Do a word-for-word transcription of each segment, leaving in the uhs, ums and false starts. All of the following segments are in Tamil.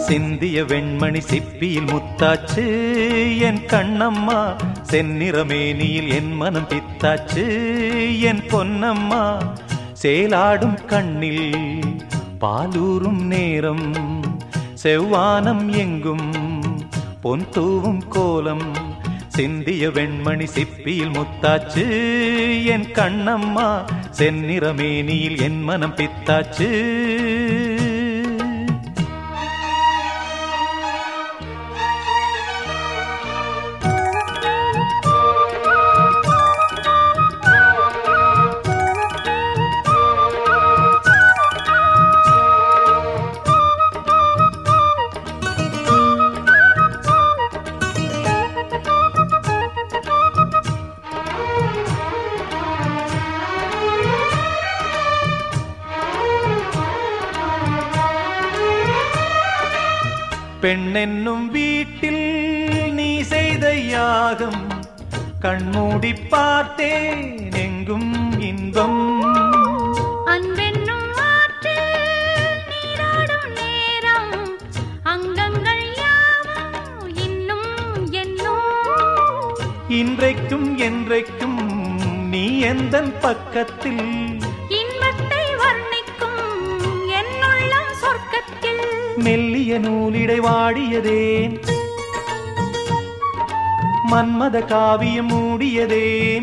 சிந்திய வெண்மணி சிப்பியில் முத்தாச்சு என் கண்ணம்மா, செந்நிறமேனியில் என் மனம் பித்தாச்சு என் பொன்னம்மா. சேலாடும் கண்ணில் பாலூரும் நேரம், செவ்வானம் எங்கும் பொன் தூவும் கோலம். சிந்திய வெண்மணி சிப்பியில் முத்தாச்சு என் கண்ணம்மா, செந்நிறமேனியில் என் மனம் பித்தாச்சு. பெண்ணென்னும் வீட்டில் நீ செய்த யாகம், கண்மூடி பார்த்தேன் எங்கும் இன்பம். அன்பென்னும் ஆற்றில் நீராடும் நேரம், அங்கங்கள் யாவும் இன்னும் என்னும். இன்றைக்கும் என்றைக்கும் நீ எந்தன் பக்கத்தில், இன்பத்தை வர்ணிக்கும் என்னுள்ளம் சொர்க்கத்தில். மெல்லிய நூலிடை வாடியதேன், மன்மத காவியம் மூடியதேன்.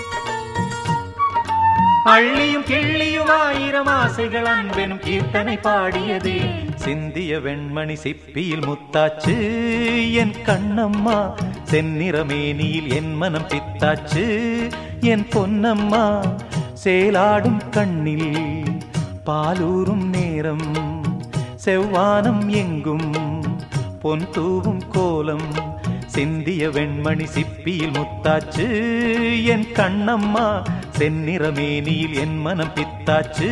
அள்ளியும் கிள்ளியும் ஆயிரம் ஆசைகள் அன்பெனும் கீர்த்தனை பாடியதே. சிந்திய வெண்மணி சிப்பியில் முத்தாச்சு என் கண்ணம்மா, செந்நிறமேனியில் என் மனம் பித்தாச்சு என் பொன்னம்மா. சேலாடும் கண்ணில் பாலூரும் நேரம், செவ்வானம் எங்கும் பொன் தூவும் கோலம். சிந்திய வெண்மணி சிப்பியில் முத்தாச்சு என் கண்ணம்மா, செந்நிறமேனியில் என் மனம் பித்தாச்சு.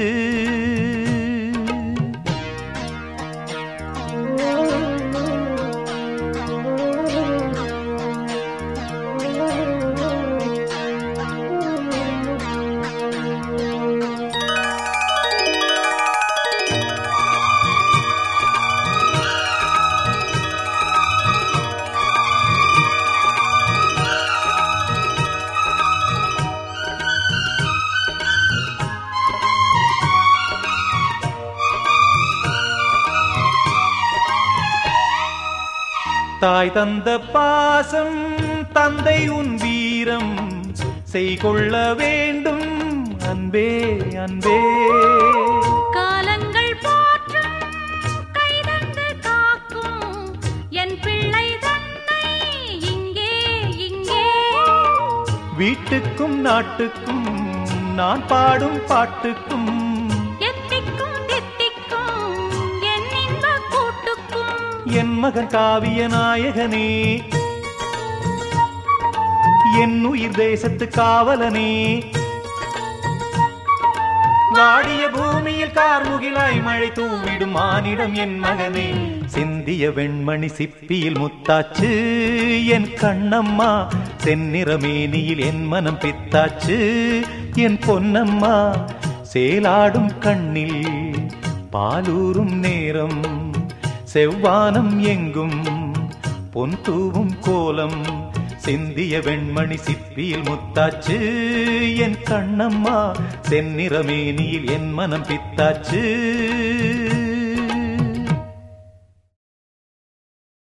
தாய் தந்த பாசம் தந்தை உன் வீரம், செய்கொள்ள வேண்டும் அன்பே அன்பே. காலங்கள் போற்றும் கைதந்து காக்கும் என் பிள்ளை தன்னை இங்கே இங்கே. வீட்டுக்கும் நாட்டுக்கும் நான் பாடும் பாட்டுக்கும், என் மகன் காவிய நாயகனே, என் உயிர் தேசத்து காவலனே. வாடிய பூமியில் கார்முகிலாய் மழை தூவிடும் மானிடம் என் மகனே. சிந்திய வெண்மணி சிப்பியில் முத்தாச்சு என் கண்ணம்மா, செந்நிறமேனியில் என் மனம் பித்தாச்சு என் பொன்னம்மா. சேலாடும் கண்ணில் பாலூரும் நேரம், செவ்வானம் எங்கும் பொன் தூவும் கோலம். சிந்திய வெண்மணி சிப்பியில் முத்தாச்சு என் கண்ணம்மா, செந்நிறமேனியில் என் மனம் பித்தாச்சு.